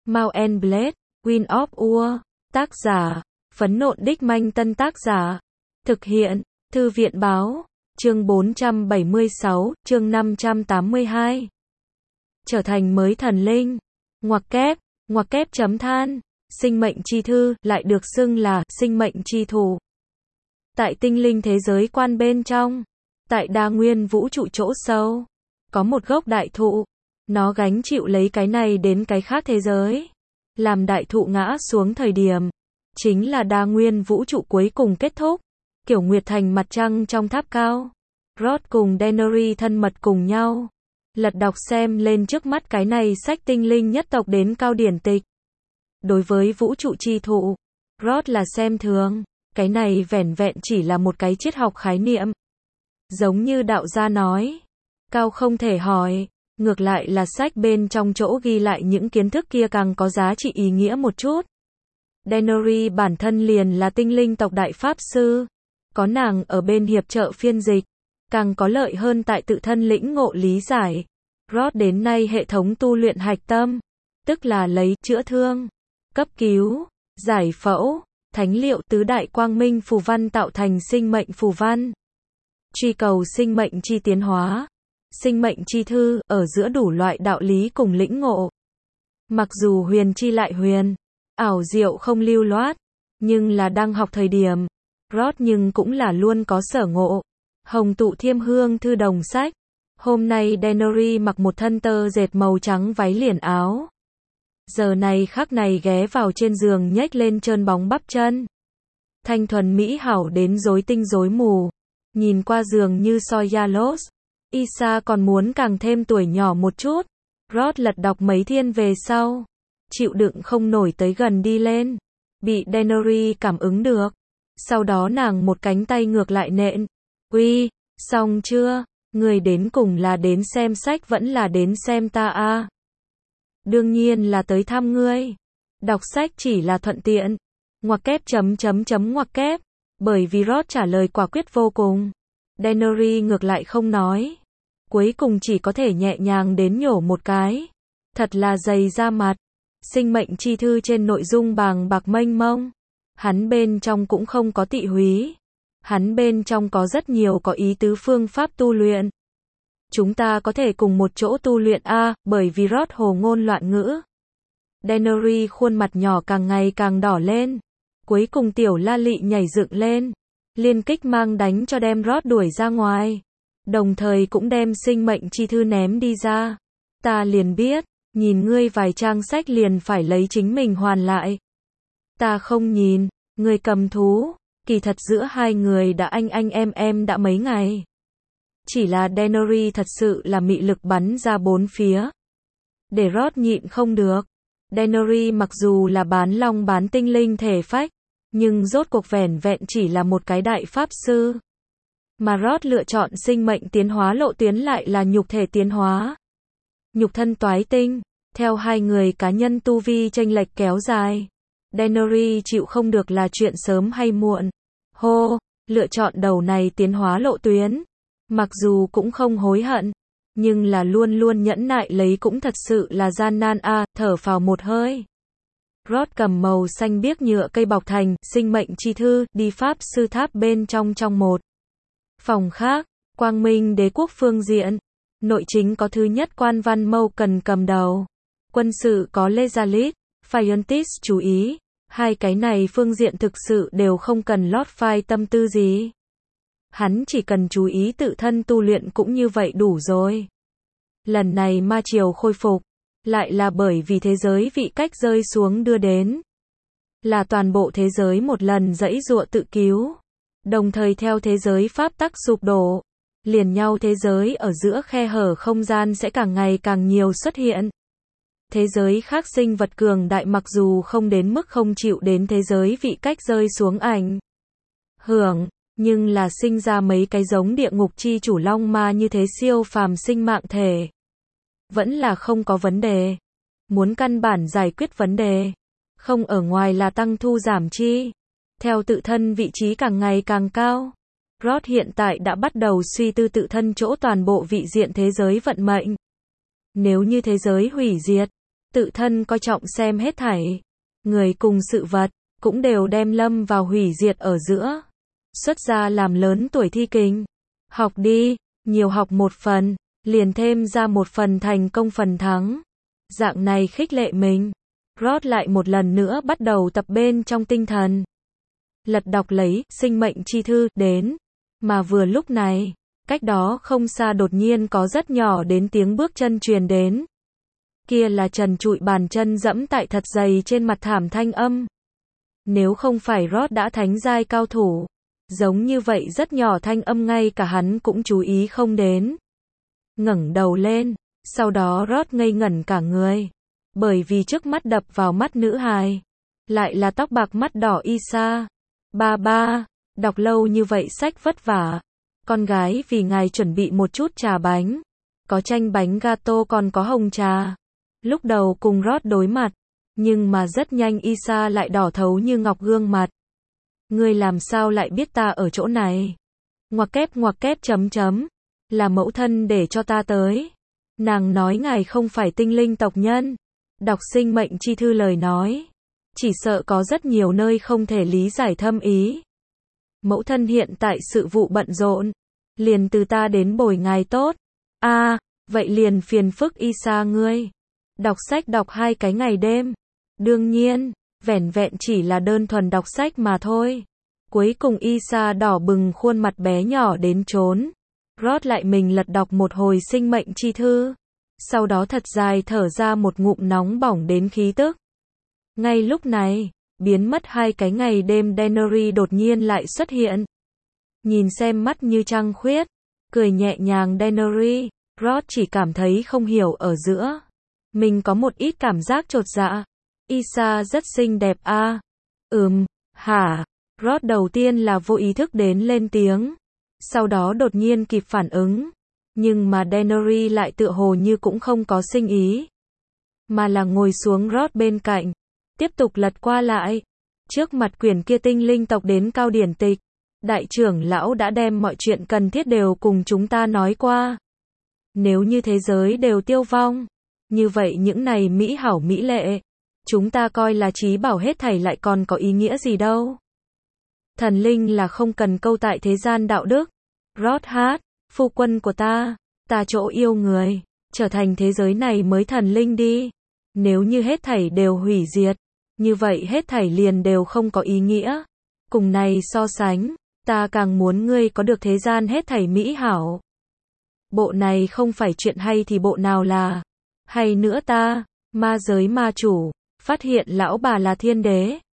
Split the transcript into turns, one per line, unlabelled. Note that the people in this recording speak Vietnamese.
Mount and Blade, Wind of War, tác giả, Phấn Nộn Đích Manh Tân tác giả, thực hiện, Thư viện Báo, chương 476, chương 582. Trở thành mới thần linh, ngoặc kép chấm than, sinh mệnh chi thư, lại được xưng là sinh mệnh chi thủ. Tại tinh linh thế giới quan bên trong, tại đa nguyên vũ trụ chỗ sâu, có một gốc đại thụ, nó gánh chịu lấy cái này đến cái khác thế giới. Làm đại thụ ngã xuống thời điểm, chính là đa nguyên vũ trụ cuối cùng kết thúc, kiểu nguyệt thành mặt trăng trong tháp cao. Rod cùng Daenerys thân mật cùng nhau, lật đọc xem lên trước mắt cái này sách tinh linh nhất tộc đến cao điển tịch. Đối với vũ trụ chi thụ, Rod là xem thường, cái này vẻn vẹn chỉ là một cái triết học khái niệm. Giống như đạo gia nói, cao không thể hỏi, ngược lại là sách bên trong chỗ ghi lại những kiến thức kia càng có giá trị ý nghĩa một chút. Daenerys bản thân liền là tinh linh tộc đại pháp sư, có nàng ở bên hiệp trợ phiên dịch, càng có lợi hơn tại tự thân lĩnh ngộ lý giải. Rod đến nay hệ thống tu luyện hạch tâm, tức là lấy chữa thương, cấp cứu, giải phẫu, thánh liệu tứ đại quang minh phù văn tạo thành sinh mệnh phù văn. Truy cầu sinh mệnh chi tiến hóa, sinh mệnh chi thư, ở giữa đủ loại đạo lý cùng lĩnh ngộ. Mặc dù huyền chi lại huyền, ảo diệu không lưu loát, nhưng là đang học thời điểm, Rod nhưng cũng là luôn có sở ngộ. Hồng tụ thiêm hương thư đồng sách. Hôm nay Daenerys mặc một thân tơ dệt màu trắng váy liền áo. Giờ này khắc này ghé vào trên giường nhếch lên trơn bóng bắp chân. Thanh thuần mỹ hảo đến rối tinh rối mù. Nhìn qua giường như soi Yalos. Isa còn muốn càng thêm tuổi nhỏ một chút. Rod lật đọc mấy thiên về sau, chịu đựng không nổi tới gần đi lên. Bị Daenerys cảm ứng được. Sau đó nàng một cánh tay ngược lại nện. Uy, xong chưa? Người đến cùng là đến xem sách vẫn là đến xem ta à? Đương nhiên là tới thăm ngươi. Đọc sách chỉ là thuận tiện. Ngoặc kép ngoặc kép. Bởi vì Rod trả lời quả quyết vô cùng. Daenerys ngược lại không nói. Cuối cùng chỉ có thể nhẹ nhàng đến nhổ một cái. Thật là dày da mặt. Sinh mệnh chi thư trên nội dung bàng bạc mênh mông. Hắn bên trong cũng không có tị húy. Hắn bên trong có rất nhiều có ý tứ phương pháp tu luyện. Chúng ta có thể cùng một chỗ tu luyện a, bởi vì Rod hồ ngôn loạn ngữ. Daenerys khuôn mặt nhỏ càng ngày càng đỏ lên. Cuối cùng tiểu la lị nhảy dựng lên. Liên kích mang đánh cho đem Rod đuổi ra ngoài. Đồng thời cũng đem sinh mệnh chi thư ném đi ra. Ta liền biết, nhìn ngươi vài trang sách liền phải lấy chính mình hoàn lại. Ta không nhìn, ngươi cầm thú. Kỳ thật giữa hai người đã anh em đã mấy ngày. Chỉ là Daenerys thật sự là mị lực bắn ra bốn phía. Để Rod nhịn không được. Daenerys mặc dù là bán long bán tinh linh thể phách, nhưng rốt cuộc vẻn vẹn chỉ là một cái đại pháp sư. Mà Rod lựa chọn sinh mệnh tiến hóa lộ tuyến lại là nhục thể tiến hóa. Nhục thân toái tinh, theo hai người cá nhân tu vi chênh lệch kéo dài. Daenerys chịu không được là chuyện sớm hay muộn. Lựa chọn đầu này tiến hóa lộ tuyến. Mặc dù cũng không hối hận, nhưng là luôn luôn nhẫn nại lấy cũng thật sự là gian nan a, thở phào một hơi. Rod cầm màu xanh biếc nhựa cây bọc thành sinh mệnh chi thư đi pháp sư tháp bên trong một phòng khác, Quang Minh Đế quốc phương diện. Nội chính có thứ nhất quan văn Mâu Cần cầm đầu. Quân sự có Lezalit, Phiontis chú ý. Hai cái này phương diện thực sự đều không cần lót phai tâm tư gì. Hắn chỉ cần chú ý tự thân tu luyện cũng như vậy đủ rồi. Lần này ma triều khôi phục, lại là bởi vì thế giới vị cách rơi xuống đưa đến. Là toàn bộ thế giới một lần giãy giụa tự cứu. Đồng thời theo thế giới pháp tắc sụp đổ, liền nhau thế giới ở giữa khe hở không gian sẽ càng ngày càng nhiều xuất hiện. Thế giới khác sinh vật cường đại mặc dù không đến mức không chịu đến thế giới vị cách rơi xuống ảnh hưởng, nhưng là sinh ra mấy cái giống địa ngục chi chủ long ma như thế siêu phàm sinh mạng thể. Vẫn là không có vấn đề. Muốn căn bản giải quyết vấn đề, không ở ngoài là tăng thu giảm chi. Theo tự thân vị trí càng ngày càng cao, Rod hiện tại đã bắt đầu suy tư tự thân chỗ toàn bộ vị diện thế giới vận mệnh. Nếu như thế giới hủy diệt, tự thân coi trọng xem hết thảy. Người cùng sự vật, cũng đều đem lâm vào hủy diệt ở giữa. Xuất gia làm lớn tuổi thi kinh. Học đi, nhiều học một phần, liền thêm ra một phần thành công phần thắng. Dạng này khích lệ mình. Rod lại một lần nữa bắt đầu tập bên trong tinh thần. Lật đọc lấy sinh mệnh chi thư đến. Mà vừa lúc này, cách đó không xa đột nhiên có rất nhỏ đến tiếng bước chân truyền đến. Kia là trần trụi bàn chân dẫm tại thật dày trên mặt thảm thanh âm. Nếu không phải Rod đã thánh giai cao thủ, giống như vậy rất nhỏ thanh âm ngay cả hắn cũng chú ý không đến. Ngẩng đầu lên, sau đó Rod ngây ngẩn cả người. Bởi vì trước mắt đập vào mắt nữ hài, lại là tóc bạc mắt đỏ Isa. Ba, đọc lâu như vậy sách vất vả. Con gái vì ngài chuẩn bị một chút trà bánh. Có chanh bánh gato còn có hồng trà. Lúc đầu cùng Rod đối mặt, nhưng mà rất nhanh Isa lại đỏ thấu như ngọc gương mặt. Ngươi làm sao lại biết ta ở chỗ này? Ngoặc kép chấm. Là mẫu thân để cho ta tới. Nàng nói ngài không phải tinh linh tộc nhân. Đọc sinh mệnh chi thư lời nói. Chỉ sợ có rất nhiều nơi không thể lý giải thâm ý. Mẫu thân hiện tại sự vụ bận rộn. Liền từ ta đến bồi ngài tốt. Vậy liền phiền phức Isa ngươi. Đọc sách đọc 2 cái ngày đêm. Đương nhiên, vẻn vẹn chỉ là đơn thuần đọc sách mà thôi. Cuối cùng Isa đỏ bừng khuôn mặt bé nhỏ đến trốn. Rod lại mình lật đọc một hồi sinh mệnh chi thư. Sau đó thật dài thở ra một ngụm nóng bỏng đến khí tức. Ngay lúc này, biến mất 2 cái ngày đêm Daenerys đột nhiên lại xuất hiện. Nhìn xem mắt như trăng khuyết, cười nhẹ nhàng Daenerys, Rod chỉ cảm thấy không hiểu ở giữa. Mình có một ít cảm giác chột dạ. Isa rất xinh đẹp hả? Rod đầu tiên là vô ý thức đến lên tiếng. Sau đó đột nhiên kịp phản ứng. Nhưng mà Daenerys lại tựa hồ như cũng không có sinh ý. Mà là ngồi xuống Rod bên cạnh. Tiếp tục lật qua lại. Trước mặt quyển kia tinh linh tộc đến cao điển tịch. Đại trưởng lão đã đem mọi chuyện cần thiết đều cùng chúng ta nói qua. Nếu như thế giới đều tiêu vong, như vậy những này mỹ hảo mỹ lệ, chúng ta coi là trí bảo hết thảy lại còn có ý nghĩa gì đâu. Thần linh là không cần câu tại thế gian đạo đức. Rod hát, phu quân của ta chỗ yêu người, trở thành thế giới này mới thần linh đi. Nếu như hết thảy đều hủy diệt, như vậy hết thảy liền đều không có ý nghĩa. Cùng này so sánh, ta càng muốn ngươi có được thế gian hết thảy mỹ hảo. Bộ này không phải chuyện hay thì bộ nào là hay nữa ta, ma giới ma chủ, phát hiện lão bà là thiên đế.